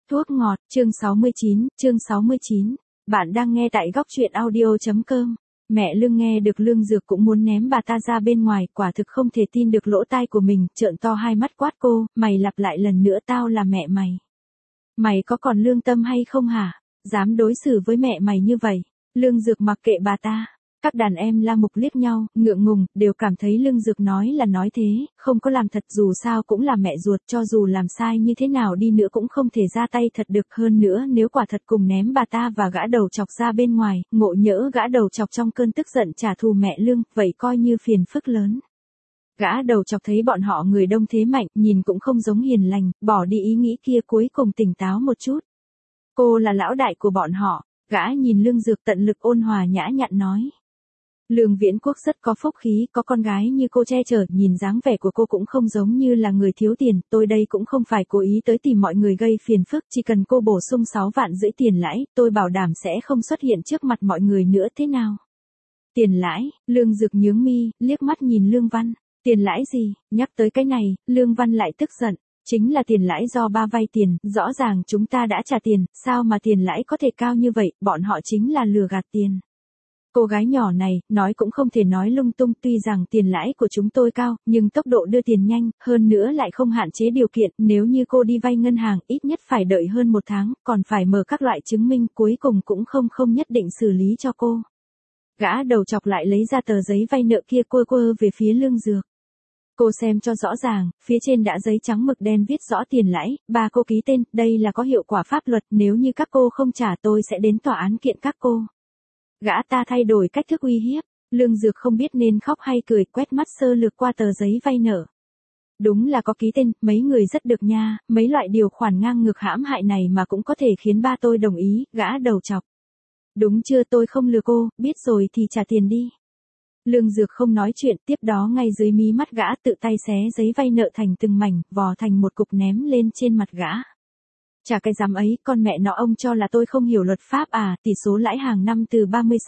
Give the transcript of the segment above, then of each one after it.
Thuốc ngọt, chương 69, bạn đang nghe tại góc truyện audio.com. Mẹ Lương nghe được Lương Dược cũng muốn ném bà ta ra bên ngoài, quả thực không thể tin được lỗ tai của mình, trợn to hai mắt quát cô, mày lặp lại lần nữa tao là mẹ mày. Mày có còn lương tâm hay không hả? Dám đối xử với mẹ mày như vậy. Lương Dược mặc kệ bà ta. Các đàn em La Mục liếc nhau, ngượng ngùng, đều cảm thấy Lương Dược nói là nói thế, không có làm thật, dù sao cũng là mẹ ruột, cho dù làm sai như thế nào đi nữa cũng không thể ra tay thật được. Hơn nữa nếu quả thật cùng ném bà ta và gã đầu chọc ra bên ngoài, ngộ nhỡ gã đầu chọc trong cơn tức giận trả thù mẹ Lương, vậy coi như phiền phức lớn. Gã đầu chọc thấy bọn họ người đông thế mạnh, nhìn cũng không giống hiền lành, bỏ đi ý nghĩ kia, cuối cùng tỉnh táo một chút. Cô là lão đại của bọn họ. Gã nhìn Lương Dược tận lực ôn hòa nhã nhặn nói. Lương Viễn Quốc rất có phúc khí, có con gái như cô che chở, nhìn dáng vẻ của cô cũng không giống như là người thiếu tiền, tôi đây cũng không phải cố ý tới tìm mọi người gây phiền phức, chỉ cần cô bổ sung 6 vạn rưỡi tiền lãi, tôi bảo đảm sẽ không xuất hiện trước mặt mọi người nữa, thế nào? Tiền lãi? Lương Dược nhướng mi, liếc mắt nhìn Lương Văn. Tiền lãi gì? Nhắc tới cái này, Lương Văn lại tức giận. Chính là tiền lãi do ba vay tiền, rõ ràng chúng ta đã trả tiền, sao mà tiền lãi có thể cao như vậy, bọn họ chính là lừa gạt tiền. Cô gái nhỏ này, nói cũng không thể nói lung tung, tuy rằng tiền lãi của chúng tôi cao, nhưng tốc độ đưa tiền nhanh, hơn nữa lại không hạn chế điều kiện, nếu như cô đi vay ngân hàng, ít nhất phải đợi hơn 1 tháng, còn phải mở các loại chứng minh, cuối cùng cũng không nhất định xử lý cho cô. Gã đầu chọc lại lấy ra tờ giấy vay nợ kia, quơ về phía Lương Dược. Cô xem cho rõ ràng, phía trên đã giấy trắng mực đen viết rõ tiền lãi, ba cô ký tên, đây là có hiệu quả pháp luật, nếu như các cô không trả tôi sẽ đến tòa án kiện các cô. Gã ta thay đổi cách thức uy hiếp, Lương Dược không biết nên khóc hay cười, quét mắt sơ lược qua tờ giấy vay nợ. Đúng là có ký tên, mấy người rất được nha, mấy loại điều khoản ngang ngược hãm hại này mà cũng có thể khiến ba tôi đồng ý, gã đầu chọc. Đúng chưa, tôi không lừa cô, biết rồi thì trả tiền đi. Lương Dược không nói chuyện, tiếp đó ngay dưới mí mắt gã tự tay xé giấy vay nợ thành từng mảnh, vò thành một cục ném lên trên mặt gã. Chả cái dám ấy, con mẹ nó, ông cho là tôi không hiểu luật pháp à? Tỷ số lãi hàng năm từ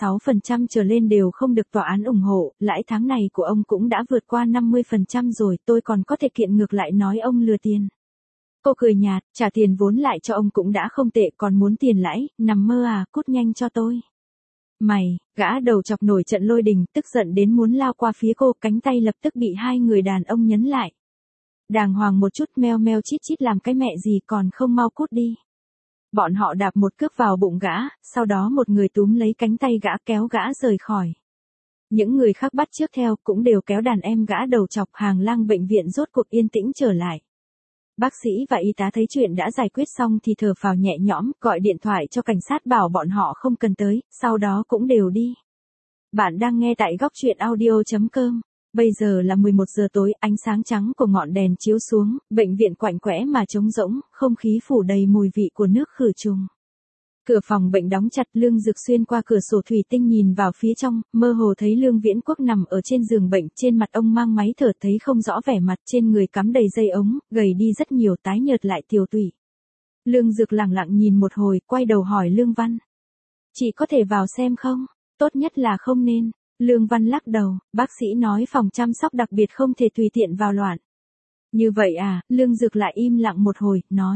36% trở lên đều không được tòa án ủng hộ, lãi tháng này của ông cũng đã vượt qua 50% rồi, tôi còn có thể kiện ngược lại nói ông lừa tiền. Cô cười nhạt, trả tiền vốn lại cho ông cũng đã không tệ, còn muốn tiền lãi, nằm mơ à, cút nhanh cho tôi. Mày, gã đầu chọc nổi trận lôi đình, tức giận đến muốn lao qua phía cô, cánh tay lập tức bị hai người đàn ông nhấn lại. Đàng hoàng một chút, meo meo chít chít làm cái mẹ gì, còn không mau cút đi. Bọn họ đạp một cước vào bụng gã, sau đó một người túm lấy cánh tay gã kéo gã rời khỏi. Những người khác bắt chước theo cũng đều kéo đàn em gã đầu chọc. Hàng lang bệnh viện rốt cuộc yên tĩnh trở lại. Bác sĩ và y tá thấy chuyện đã giải quyết xong thì thở phào nhẹ nhõm, gọi điện thoại cho cảnh sát bảo bọn họ không cần tới, sau đó cũng đều đi. Bạn đang nghe tại góc truyện audio.com. Bây giờ là 11 giờ tối, ánh sáng trắng của ngọn đèn chiếu xuống, bệnh viện quạnh quẽ mà trống rỗng, không khí phủ đầy mùi vị của nước khử trùng. Cửa phòng bệnh đóng chặt, Lương Dược xuyên qua cửa sổ thủy tinh nhìn vào phía trong, mơ hồ thấy Lương Viễn Quốc nằm ở trên giường bệnh, trên mặt ông mang máy thở, thấy không rõ vẻ mặt, trên người cắm đầy dây ống, gầy đi rất nhiều, tái nhợt lại tiều tụy. Lương Dược lặng lặng nhìn một hồi, quay đầu hỏi Lương Văn. Chị có thể vào xem không? Tốt nhất là không nên. Lương Văn lắc đầu, bác sĩ nói phòng chăm sóc đặc biệt không thể tùy tiện vào loạn. Như vậy à? Lương Dược lại im lặng một hồi, nói.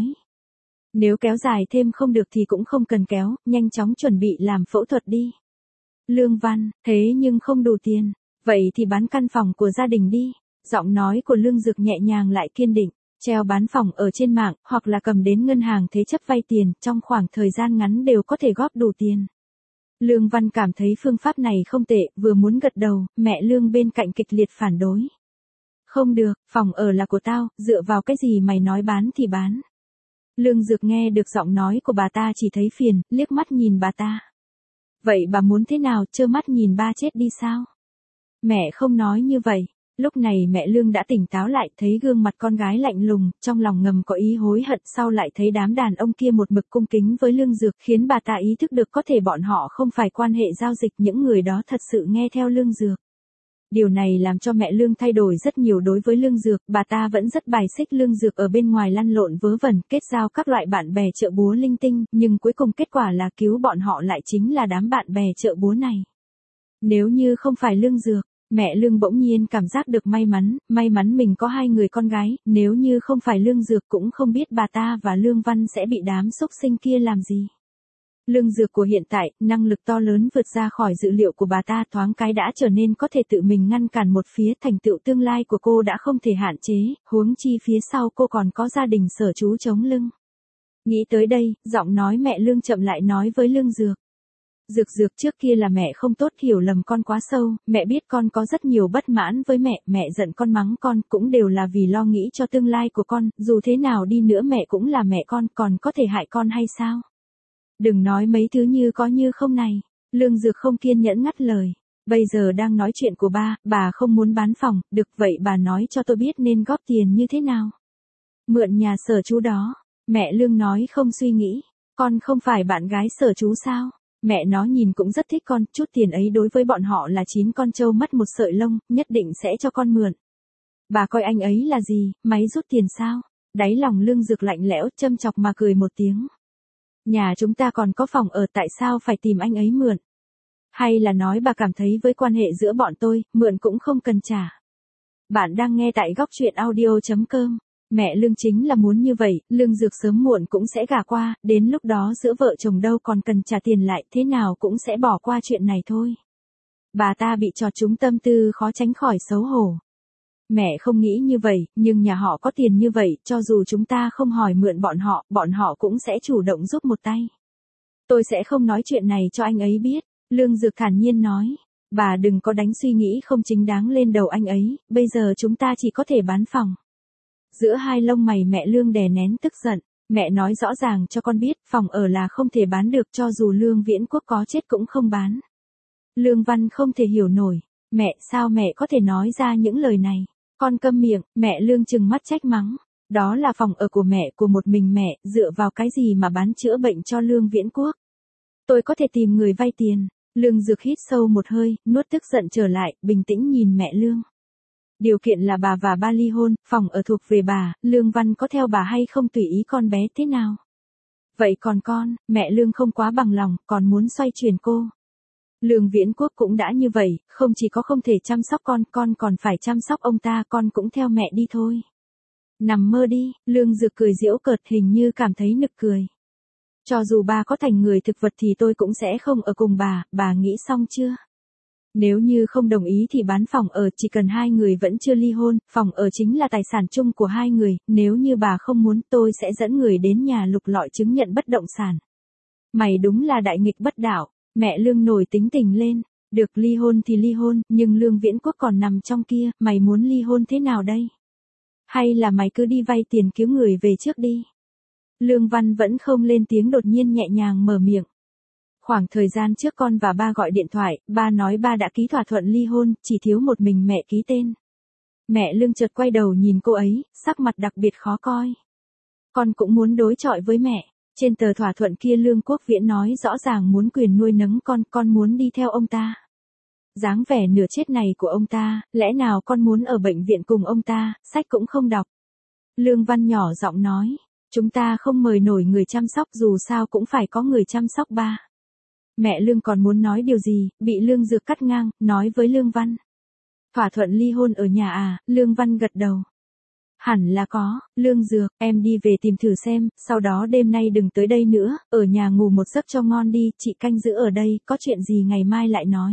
Nếu kéo dài thêm không được thì cũng không cần kéo, nhanh chóng chuẩn bị làm phẫu thuật đi. Lương Văn, thế nhưng không đủ tiền, vậy thì bán căn phòng của gia đình đi. Giọng nói của Lương Dược nhẹ nhàng lại kiên định, treo bán phòng ở trên mạng, hoặc là cầm đến ngân hàng thế chấp vay tiền, trong khoảng thời gian ngắn đều có thể góp đủ tiền. Lương Văn cảm thấy phương pháp này không tệ, vừa muốn gật đầu, mẹ Lương bên cạnh kịch liệt phản đối. Không được, phòng ở là của tao, dựa vào cái gì mày nói bán thì bán. Lương Dược nghe được giọng nói của bà ta chỉ thấy phiền, liếc mắt nhìn bà ta. Vậy bà muốn thế nào, trơ mắt nhìn ba chết đi sao? Mẹ không nói như vậy. Lúc này mẹ Lương đã tỉnh táo lại, thấy gương mặt con gái lạnh lùng, trong lòng ngầm có ý hối hận, sau lại thấy đám đàn ông kia một mực cung kính với Lương Dược, khiến bà ta ý thức được có thể bọn họ không phải quan hệ giao dịch, những người đó thật sự nghe theo Lương Dược. Điều này làm cho mẹ Lương thay đổi rất nhiều đối với Lương Dược, bà ta vẫn rất bài xích Lương Dược ở bên ngoài lăn lộn vớ vẩn, kết giao các loại bạn bè chợ búa linh tinh, nhưng cuối cùng kết quả là cứu bọn họ lại chính là đám bạn bè chợ búa này. Nếu như không phải Lương Dược, Mẹ Lương bỗng nhiên cảm giác được may mắn mình có hai người con gái, nếu như không phải Lương Dược cũng không biết bà ta và Lương Văn sẽ bị đám xúc sinh kia làm gì. Lương Dược của hiện tại, năng lực to lớn vượt ra khỏi dự liệu của bà ta, thoáng cái đã trở nên có thể tự mình ngăn cản một phía, thành tựu tương lai của cô đã không thể hạn chế, huống chi phía sau cô còn có gia đình Sở Chú chống lưng. Nghĩ tới đây, giọng nói mẹ Lương chậm lại nói với Lương Dược. Dược trước kia là mẹ không tốt, hiểu lầm con quá sâu, mẹ biết con có rất nhiều bất mãn với mẹ giận con mắng con cũng đều là vì lo nghĩ cho tương lai của con, dù thế nào đi nữa mẹ cũng là mẹ con, còn có thể hại con hay sao? Đừng nói mấy thứ như có như không này. Lương Dược không kiên nhẫn ngắt lời. Bây giờ đang nói chuyện của bà không muốn bán phòng, được vậy bà nói cho tôi biết nên góp tiền như thế nào. Mượn nhà Sở Chú đó. Mẹ Lương nói không suy nghĩ. Con không phải bạn gái Sở Chú sao? Mẹ nó nhìn cũng rất thích con, chút tiền ấy đối với bọn họ là 9 con trâu mất một sợi lông, nhất định sẽ cho con mượn. Bà coi anh ấy là gì, máy rút tiền sao? Đáy lòng Lương Dược lạnh lẽo, châm chọc mà cười một tiếng. Nhà chúng ta còn có phòng ở, tại sao phải tìm anh ấy mượn? Hay là nói bà cảm thấy với quan hệ giữa bọn tôi, mượn cũng không cần trả. Bạn đang nghe tại góc truyện audio.com. Mẹ Lương chính là muốn như vậy, Lương Dược sớm muộn cũng sẽ gả qua, đến lúc đó giữa vợ chồng đâu còn cần trả tiền lại, thế nào cũng sẽ bỏ qua chuyện này thôi. Bà ta bị chọt trúng tâm tư khó tránh khỏi xấu hổ. Mẹ không nghĩ như vậy, nhưng nhà họ có tiền như vậy, cho dù chúng ta không hỏi mượn bọn họ cũng sẽ chủ động giúp một tay. Tôi sẽ không nói chuyện này cho anh ấy biết, Lương Dược thản nhiên nói. Bà đừng có đánh suy nghĩ không chính đáng lên đầu anh ấy, bây giờ chúng ta chỉ có thể bán phòng. Giữa hai lông mày mẹ Lương đè nén tức giận, mẹ nói rõ ràng cho con biết, phòng ở là không thể bán được, cho dù Lương Viễn Quốc có chết cũng không bán. Lương Văn không thể hiểu nổi, mẹ sao mẹ có thể nói ra những lời này. Con câm miệng, mẹ Lương trừng mắt trách mắng. Đó là phòng ở của mẹ, của một mình mẹ, dựa vào cái gì mà bán chữa bệnh cho Lương Viễn Quốc. Tôi có thể tìm người vay tiền. Lương Dược hít sâu một hơi, nuốt tức giận trở lại, bình tĩnh nhìn mẹ Lương. Điều kiện là bà và ba ly hôn, phòng ở thuộc về bà, Lương Văn có theo bà hay không tùy ý con bé thế nào. Vậy còn con, mẹ Lương không quá bằng lòng, còn muốn xoay chuyển cô. Lương Viễn Quốc cũng đã như vậy, không chỉ có không thể chăm sóc con còn phải chăm sóc ông ta, con cũng theo mẹ đi thôi. Nằm mơ đi, Lương Dược cười giễu cợt, hình như cảm thấy nực cười. Cho dù bà có thành người thực vật thì tôi cũng sẽ không ở cùng bà nghĩ xong chưa? Nếu như không đồng ý thì bán phòng ở, chỉ cần hai người vẫn chưa ly hôn, phòng ở chính là tài sản chung của hai người, nếu như bà không muốn tôi sẽ dẫn người đến nhà lục lọi chứng nhận bất động sản. Mày đúng là đại nghịch bất đạo. Mẹ Lương nổi tính tình lên, được ly hôn thì ly hôn, nhưng Lương Viễn Quốc còn nằm trong kia, mày muốn ly hôn thế nào đây? Hay là mày cứ đi vay tiền cứu người về trước đi? Lương Văn vẫn không lên tiếng, đột nhiên nhẹ nhàng mở miệng. Khoảng thời gian trước con và ba gọi điện thoại, ba nói ba đã ký thỏa thuận ly hôn, chỉ thiếu một mình mẹ ký tên. Mẹ Lương chợt quay đầu nhìn cô ấy, sắc mặt đặc biệt khó coi. Con cũng muốn đối chọi với mẹ. Trên tờ thỏa thuận kia Lương Quốc Viễn nói rõ ràng muốn quyền nuôi nấng con muốn đi theo ông ta. Dáng vẻ nửa chết này của ông ta, lẽ nào con muốn ở bệnh viện cùng ông ta, sách cũng không đọc. Lương Văn nhỏ giọng nói, chúng ta không mời nổi người chăm sóc, dù sao cũng phải có người chăm sóc ba. Mẹ Lương còn muốn nói điều gì, bị Lương Dược cắt ngang, nói với Lương Văn. Thỏa thuận ly hôn ở nhà à, Lương Văn gật đầu. Hẳn là có, Lương Dược, em đi về tìm thử xem, sau đó đêm nay đừng tới đây nữa, ở nhà ngủ một giấc cho ngon đi, chị canh giữ ở đây, có chuyện gì ngày mai lại nói.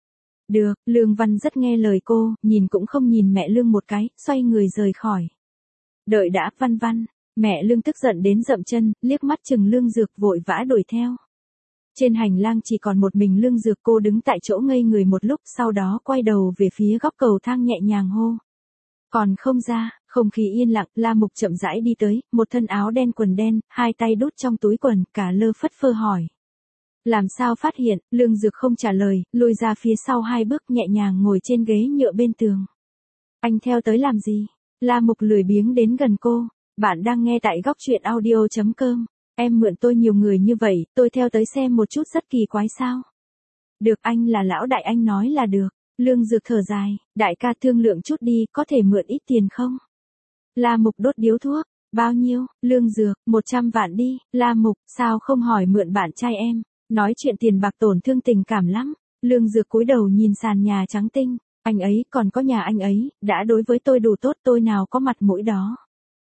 Được, Lương Văn rất nghe lời cô, nhìn cũng không nhìn mẹ Lương một cái, xoay người rời khỏi. Đợi đã, Văn, mẹ Lương tức giận đến dậm chân, liếc mắt chừng Lương Dược vội vã đuổi theo. Trên hành lang chỉ còn một mình Lương Dược, cô đứng tại chỗ ngây người một lúc, sau đó quay đầu về phía góc cầu thang nhẹ nhàng hô. Còn không ra, không khí yên lặng, La Mục chậm rãi đi tới, một thân áo đen quần đen, hai tay đút trong túi quần, cả lơ phất phơ hỏi. Làm sao phát hiện, Lương Dược không trả lời, lùi ra phía sau hai bước nhẹ nhàng ngồi trên ghế nhựa bên tường. Anh theo tới làm gì? La Mục lười biếng đến gần cô. Bạn đang nghe tại góc truyện audio.com. Em mượn tôi nhiều người như vậy, tôi theo tới xem một chút rất kỳ quái sao? Được, anh là lão đại, anh nói là được. Lương Dược thở dài, đại ca thương lượng chút đi, có thể mượn ít tiền không? La Mục đốt điếu thuốc, bao nhiêu? Lương Dược, 100 vạn đi. La Mục, sao không hỏi mượn bạn trai em? Nói chuyện tiền bạc tổn thương tình cảm lắm. Lương Dược cúi đầu nhìn sàn nhà trắng tinh. Anh ấy còn có nhà anh ấy, đã đối với tôi đủ tốt, tôi nào có mặt mũi đó.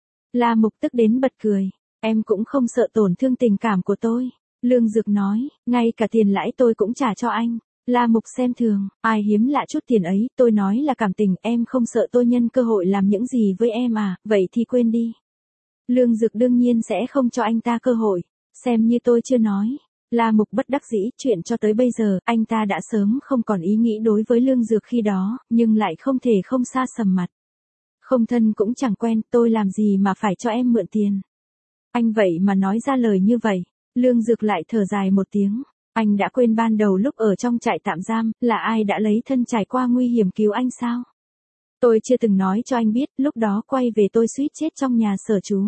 La Mục tức đến bật cười. Em cũng không sợ tổn thương tình cảm của tôi. Lương Dược nói, ngay cả tiền lãi tôi cũng trả cho anh. La Mục xem thường, ai hiếm lạ chút tiền ấy, tôi nói là cảm tình, em không sợ tôi nhân cơ hội làm những gì với em à, vậy thì quên đi. Lương Dược đương nhiên sẽ không cho anh ta cơ hội, xem như tôi chưa nói. La Mục bất đắc dĩ, chuyện cho tới bây giờ, anh ta đã sớm không còn ý nghĩ đối với Lương Dược khi đó, nhưng lại không thể không xa sầm mặt. Không thân cũng chẳng quen, tôi làm gì mà phải cho em mượn tiền. Anh vậy mà nói ra lời như vậy. Lương Dược lại thở dài một tiếng. Anh đã quên ban đầu lúc ở trong trại tạm giam, là ai đã lấy thân trải qua nguy hiểm cứu anh sao? Tôi chưa từng nói cho anh biết, lúc đó quay về tôi suýt chết trong nhà Sở Chú.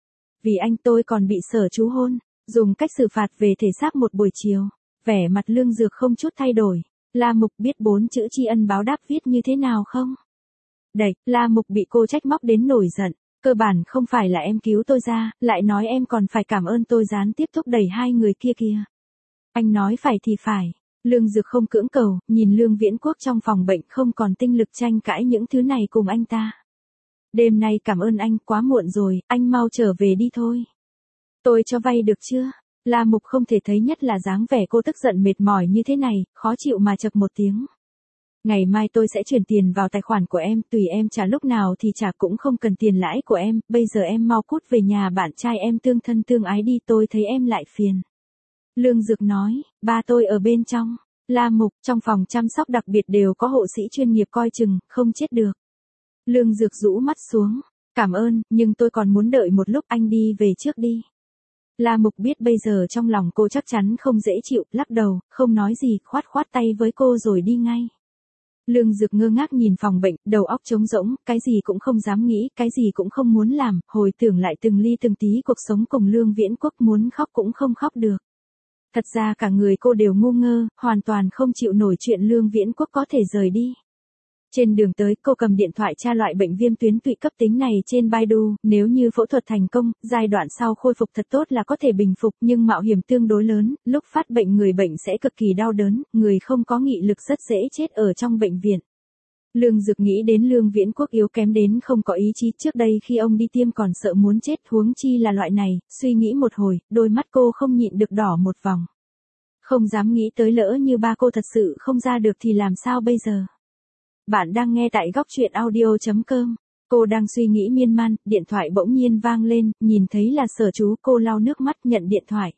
Vì anh tôi còn bị Sở Chú hôn, dùng cách xử phạt về thể xác một buổi chiều. Vẻ mặt Lương Dược không chút thay đổi. La Mục biết 4 chữ tri ân báo đáp viết như thế nào không? Đẩy, La Mục bị cô trách móc đến nổi giận. Cơ bản không phải là em cứu tôi ra, lại nói em còn phải cảm ơn tôi gián tiếp thúc đẩy hai người kia kìa. Anh nói phải thì phải. Lương Dược không cưỡng cầu, nhìn Lương Viễn Quốc trong phòng bệnh không còn tinh lực tranh cãi những thứ này cùng anh ta. Đêm nay cảm ơn anh, quá muộn rồi, anh mau trở về đi thôi. Tôi cho vay được chưa? La Mục không thể thấy, nhất là dáng vẻ cô tức giận mệt mỏi như thế này, khó chịu mà chập một tiếng. Ngày mai tôi sẽ chuyển tiền vào tài khoản của em, tùy em trả lúc nào thì trả, cũng không cần tiền lãi của em, bây giờ em mau cút về nhà bạn trai em tương thân tương ái đi, tôi thấy em lại phiền. Lương Dược nói, ba tôi ở bên trong. La Mục, trong phòng chăm sóc đặc biệt đều có hộ sĩ chuyên nghiệp coi chừng, không chết được. Lương Dược rũ mắt xuống, cảm ơn, nhưng tôi còn muốn đợi một lúc, anh đi về trước đi. La Mục biết bây giờ trong lòng cô chắc chắn không dễ chịu, lắc đầu, không nói gì, khoát khoát tay với cô rồi đi ngay. Lương Dược ngơ ngác nhìn phòng bệnh, đầu óc trống rỗng, cái gì cũng không dám nghĩ, cái gì cũng không muốn làm, hồi tưởng lại từng ly từng tí cuộc sống cùng Lương Viễn Quốc, muốn khóc cũng không khóc được. Thật ra cả người cô đều ngu ngơ, hoàn toàn không chịu nổi chuyện Lương Viễn Quốc có thể rời đi. Trên đường tới, cô cầm điện thoại tra loại bệnh viêm tuyến tụy cấp tính này trên Baidu, nếu như phẫu thuật thành công, giai đoạn sau khôi phục thật tốt là có thể bình phục, nhưng mạo hiểm tương đối lớn, lúc phát bệnh người bệnh sẽ cực kỳ đau đớn, người không có nghị lực rất dễ chết ở trong bệnh viện. Lương Dược nghĩ đến Lương Viễn Quốc yếu kém đến không có ý chí, trước đây khi ông đi tiêm còn sợ muốn chết, huống chi là loại này, suy nghĩ một hồi, đôi mắt cô không nhịn được đỏ một vòng. Không dám nghĩ tới lỡ như ba cô thật sự không ra được thì làm sao bây giờ. Bạn đang nghe tại góc truyện audio.com. Cô đang suy nghĩ miên man, điện thoại bỗng nhiên vang lên, nhìn thấy là Sở Chú, cô lau nước mắt nhận điện thoại.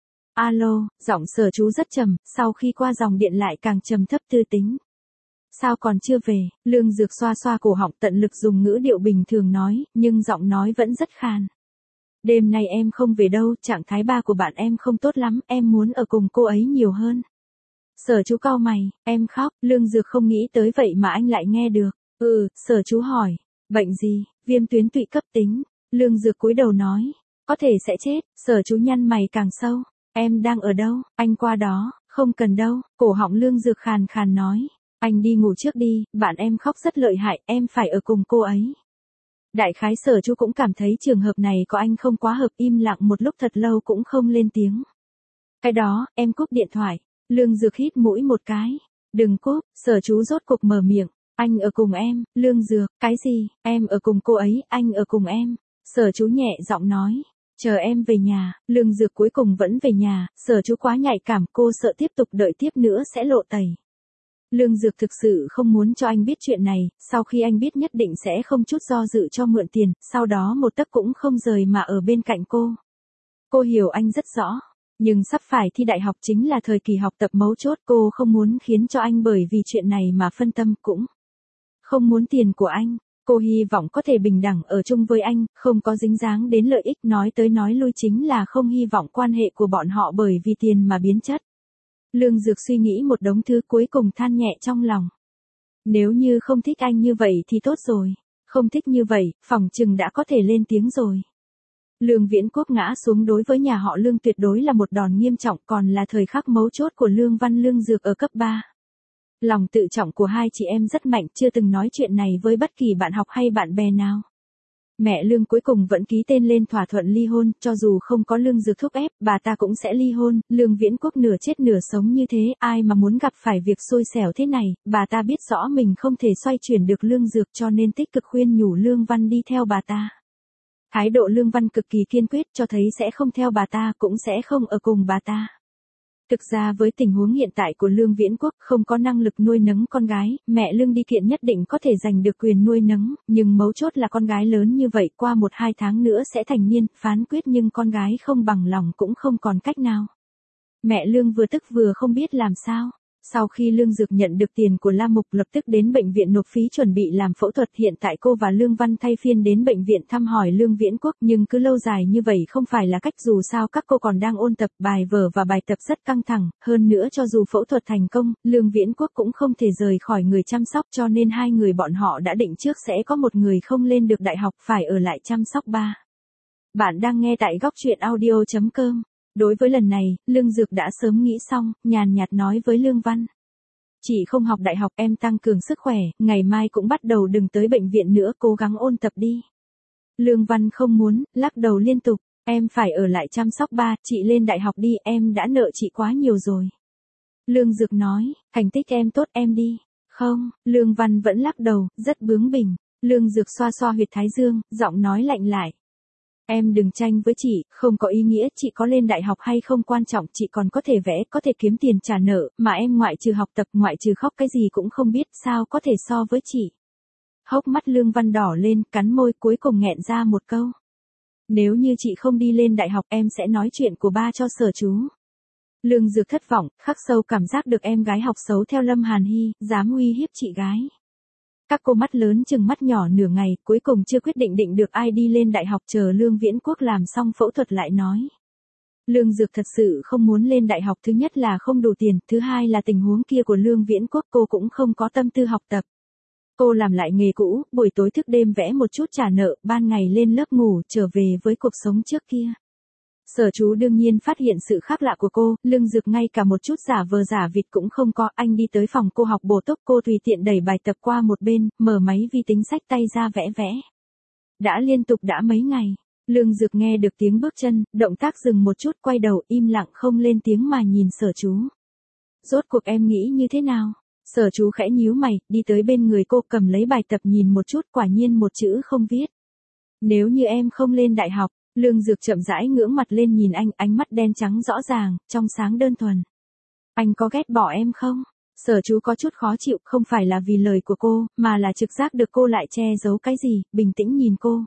Alo, giọng Sở Chú rất trầm, sau khi qua dòng điện lại càng trầm thấp tư tính. Sao còn chưa về? Lương Dược xoa xoa cổ họng, tận lực dùng ngữ điệu bình thường nói, nhưng giọng nói vẫn rất khàn. Đêm nay em không về đâu, trạng thái ba của bạn em không tốt lắm, em muốn ở cùng cô ấy nhiều hơn. Sở Chú cau mày, em khóc, Lương Dược không nghĩ tới vậy mà anh lại nghe được. Sở Chú hỏi, bệnh gì? Viêm tuyến tụy cấp tính. Lương Dược cúi đầu nói, có thể sẽ chết. Sở Chú nhăn mày càng sâu, em đang ở đâu? Anh qua đó. Không cần đâu. Cổ họng Lương Dược khàn khàn nói, anh đi ngủ trước đi, bạn em khóc rất lợi hại, em phải ở cùng cô ấy. Đại khái Sở Chú cũng cảm thấy trường hợp này có anh không quá hợp, im lặng một lúc thật lâu cũng không lên tiếng. Cái đó, em cúp điện thoại. Lương Dược hít mũi một cái. Đừng cúp. Sở Chú rốt cục mở miệng. Anh ở cùng em. Lương Dược, cái gì? Em ở cùng cô ấy, anh ở cùng em. Sở Chú nhẹ giọng nói. Chờ em về nhà. Lương Dược cuối cùng vẫn về nhà. Sở Chú quá nhạy cảm, cô sợ tiếp tục đợi tiếp nữa sẽ lộ tẩy. Lương Dược thực sự không muốn cho anh biết chuyện này, sau khi anh biết nhất định sẽ không chút do dự cho mượn tiền, sau đó một tấc cũng không rời mà ở bên cạnh cô. Cô hiểu anh rất rõ. Nhưng sắp phải thi đại học chính là thời kỳ học tập mấu chốt, cô không muốn khiến cho anh bởi vì chuyện này mà phân tâm, cũng không muốn tiền của anh. Cô hy vọng có thể bình đẳng ở chung với anh, không có dính dáng đến lợi ích, nói tới nói lui chính là không hy vọng quan hệ của bọn họ bởi vì tiền mà biến chất. Lương Dược suy nghĩ một đống thứ, cuối cùng than nhẹ trong lòng. Nếu như không thích anh như vậy thì tốt rồi, không thích như vậy, phỏng chừng đã có thể lên tiếng rồi. Lương Viễn Quốc ngã xuống đối với nhà họ Lương tuyệt đối là một đòn nghiêm trọng, còn là thời khắc mấu chốt của Lương Văn Lương Dược ở cấp 3. Lòng tự trọng của hai chị em rất mạnh, chưa từng nói chuyện này với bất kỳ bạn học hay bạn bè nào. Mẹ Lương cuối cùng vẫn ký tên lên thỏa thuận ly hôn, cho dù không có Lương Dược thúc ép, bà ta cũng sẽ ly hôn. Lương Viễn Quốc nửa chết nửa sống như thế, ai mà muốn gặp phải việc xui xẻo thế này, bà ta biết rõ mình không thể xoay chuyển được Lương Dược cho nên tích cực khuyên nhủ Lương Văn đi theo bà ta. Thái độ Lương Văn cực kỳ kiên quyết, cho thấy sẽ không theo bà ta, cũng sẽ không ở cùng bà ta. Thực ra với tình huống hiện tại của Lương Viễn Quốc không có năng lực nuôi nấng con gái, mẹ Lương đi kiện nhất định có thể giành được quyền nuôi nấng, nhưng mấu chốt là con gái lớn như vậy qua 1-2 tháng nữa sẽ thành niên, phán quyết nhưng con gái không bằng lòng cũng không còn cách nào. Mẹ Lương vừa tức vừa không biết làm sao. Sau khi Lương Dược nhận được tiền của La Mục lập tức đến bệnh viện nộp phí chuẩn bị làm phẫu thuật. Hiện tại cô và Lương Văn thay phiên đến bệnh viện thăm hỏi Lương Viễn Quốc, nhưng cứ lâu dài như vậy không phải là cách, dù sao các cô còn đang ôn tập bài vở và bài tập rất căng thẳng, hơn nữa cho dù phẫu thuật thành công, Lương Viễn Quốc cũng không thể rời khỏi người chăm sóc, cho nên hai người bọn họ đã định trước sẽ có một người không lên được đại học phải ở lại chăm sóc ba. Bạn đang nghe tại góc truyện audio.com. Đối với lần này, Lương Dược đã sớm nghĩ xong, nhàn nhạt nói với Lương Văn. Chị không học đại học, em tăng cường sức khỏe, ngày mai cũng bắt đầu đừng tới bệnh viện nữa, cố gắng ôn tập đi. Lương Văn không muốn, lắc đầu liên tục, em phải ở lại chăm sóc ba, chị lên đại học đi, em đã nợ chị quá nhiều rồi. Lương Dược nói, thành tích em tốt em đi. Không, Lương Văn vẫn lắc đầu, rất bướng bỉnh. Lương Dược xoa xoa huyệt thái dương, giọng nói lạnh lại. Em đừng tranh với chị, không có ý nghĩa, chị có lên đại học hay không quan trọng, chị còn có thể vẽ, có thể kiếm tiền trả nợ, mà em ngoại trừ học tập, ngoại trừ khóc cái gì cũng không biết, sao có thể so với chị. Hốc mắt Lương Văn đỏ lên, cắn môi, cuối cùng nghẹn ra một câu. Nếu như chị không đi lên đại học em sẽ nói chuyện của ba cho Sở Chú. Lương Dược thất vọng, khắc sâu cảm giác được em gái học xấu theo Lâm Hàn Hy, dám uy hiếp chị gái. Các cô mắt lớn chừng mắt nhỏ nửa ngày, cuối cùng chưa quyết định được ai đi lên đại học, chờ Lương Viễn Quốc làm xong phẫu thuật lại nói. Lương Dược thật sự không muốn lên đại học, thứ nhất là không đủ tiền, thứ hai là tình huống kia của Lương Viễn Quốc cô cũng không có tâm tư học tập. Cô làm lại nghề cũ, buổi tối thức đêm vẽ một chút trả nợ, ban ngày lên lớp ngủ, trở về với cuộc sống trước kia. Sở Chú đương nhiên phát hiện sự khác lạ của cô, Lương Dược ngay cả một chút giả vờ giả vịt cũng không có, anh đi tới phòng cô học bổ túc, cô tùy tiện đẩy bài tập qua một bên, mở máy vi tính xách tay ra vẽ vẽ. Đã liên tục đã mấy ngày, Lương Dược nghe được tiếng bước chân, động tác dừng một chút, quay đầu im lặng không lên tiếng mà nhìn Sở Chú. Rốt cuộc em nghĩ như thế nào? Sở Chú khẽ nhíu mày, đi tới bên người cô cầm lấy bài tập nhìn một chút, quả nhiên một chữ không viết. Nếu như em không lên đại học. Lương Dược chậm rãi ngưỡng mặt lên nhìn anh, ánh mắt đen trắng rõ ràng, trong sáng đơn thuần. Anh có ghét bỏ em không? Sở Chú có chút khó chịu, không phải là vì lời của cô, mà là trực giác được cô lại che giấu cái gì, bình tĩnh nhìn cô.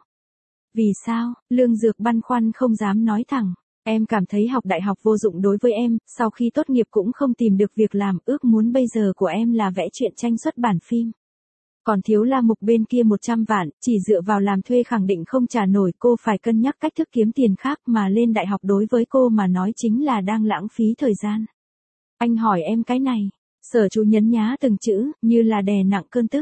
Vì sao? Lương Dược băn khoăn không dám nói thẳng. Em cảm thấy học đại học vô dụng đối với em, sau khi tốt nghiệp cũng không tìm được việc làm, ước muốn bây giờ của em là vẽ truyện tranh xuất bản phim. Còn thiếu La Mục bên kia 100 vạn, chỉ dựa vào làm thuê khẳng định không trả nổi, cô phải cân nhắc cách thức kiếm tiền khác, mà lên đại học đối với cô mà nói chính là đang lãng phí thời gian. Anh hỏi em cái này, Sở Chú nhấn nhá từng chữ, như là đè nặng cơn tức.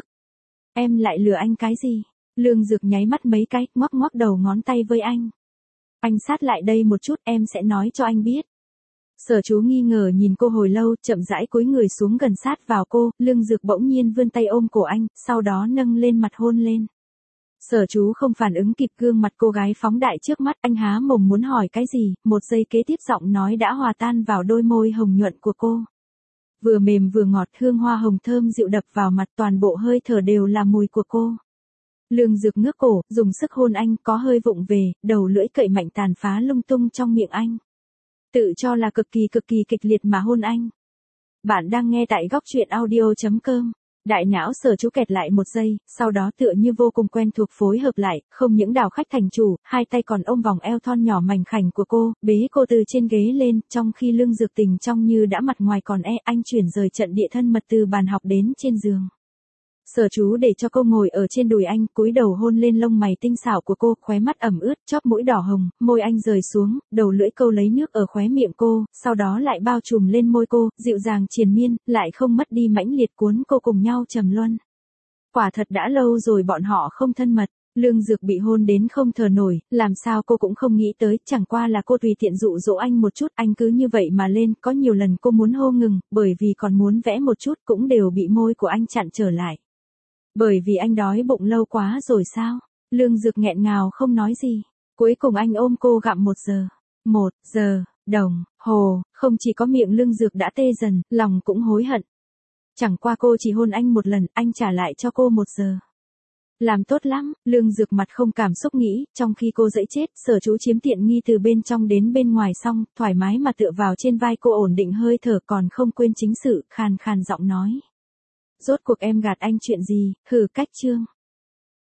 Em lại lừa anh cái gì? Lương Dược nháy mắt mấy cái, ngoắc ngoắc đầu ngón tay với anh. Anh sát lại đây một chút, em sẽ nói cho anh biết. Sở Chú nghi ngờ nhìn cô hồi lâu, chậm rãi cúi người xuống gần sát vào cô, Lương Dược bỗng nhiên vươn tay ôm cổ anh, sau đó nâng lên mặt hôn lên. Sở Chú không phản ứng kịp, gương mặt cô gái phóng đại trước mắt, anh há mồm muốn hỏi cái gì, một giây kế tiếp giọng nói đã hòa tan vào đôi môi hồng nhuận của cô. Vừa mềm vừa ngọt, hương hoa hồng thơm dịu đập vào mặt, toàn bộ hơi thở đều là mùi của cô. Lương Dược ngước cổ, dùng sức hôn anh, có hơi vụng về, đầu lưỡi cậy mạnh tàn phá lung tung trong miệng anh. Tự cho là cực kỳ kịch liệt mà hôn anh. Bạn đang nghe tại góc truyện audio.com. Đại não Sở Chú kẹt lại một giây, sau đó tựa như vô cùng quen thuộc phối hợp lại, không những đảo khách thành chủ, hai tay còn ôm vòng eo thon nhỏ mảnh khảnh của cô, bế cô từ trên ghế lên, trong khi Lương Dược tình trong như đã mặt ngoài còn anh chuyển rời trận địa thân mật từ bàn học đến trên giường. Sở Chú để cho cô ngồi ở trên đùi anh, cúi đầu hôn lên lông mày tinh xảo của cô, khóe mắt ẩm ướt, chóp mũi đỏ hồng, môi anh rời xuống, đầu lưỡi câu lấy nước ở khóe miệng cô, sau đó lại bao trùm lên môi cô, dịu dàng triền miên, lại không mất đi mãnh liệt cuốn cô cùng nhau trầm luân. Quả thật đã lâu rồi bọn họ không thân mật. Lương Dược bị hôn đến không thở nổi, làm sao cô cũng không nghĩ tới, chẳng qua là cô tùy tiện dụ dỗ anh một chút, anh cứ như vậy mà lên, có nhiều lần cô muốn hô ngừng, bởi vì còn muốn vẽ một chút cũng đều bị môi của anh chặn trở lại. Bởi vì anh đói bụng lâu quá rồi sao? Lương Dược nghẹn ngào không nói gì. Cuối cùng anh ôm cô gặm 1 giờ. 1 giờ, đồng, hồ, không chỉ có miệng Lương Dược đã tê dần, lòng cũng hối hận. Chẳng qua cô chỉ hôn anh 1 lần, anh trả lại cho cô 1 giờ. Làm tốt lắm, Lương Dược mặt không cảm xúc nghĩ, trong khi cô dẫy chết, Sở Chú chiếm tiện nghi từ bên trong đến bên ngoài xong, thoải mái mà tựa vào trên vai cô ổn định hơi thở còn không quên chính sự, khàn khàn giọng nói. Rốt cuộc em gạt anh chuyện gì, hừ cách Trương.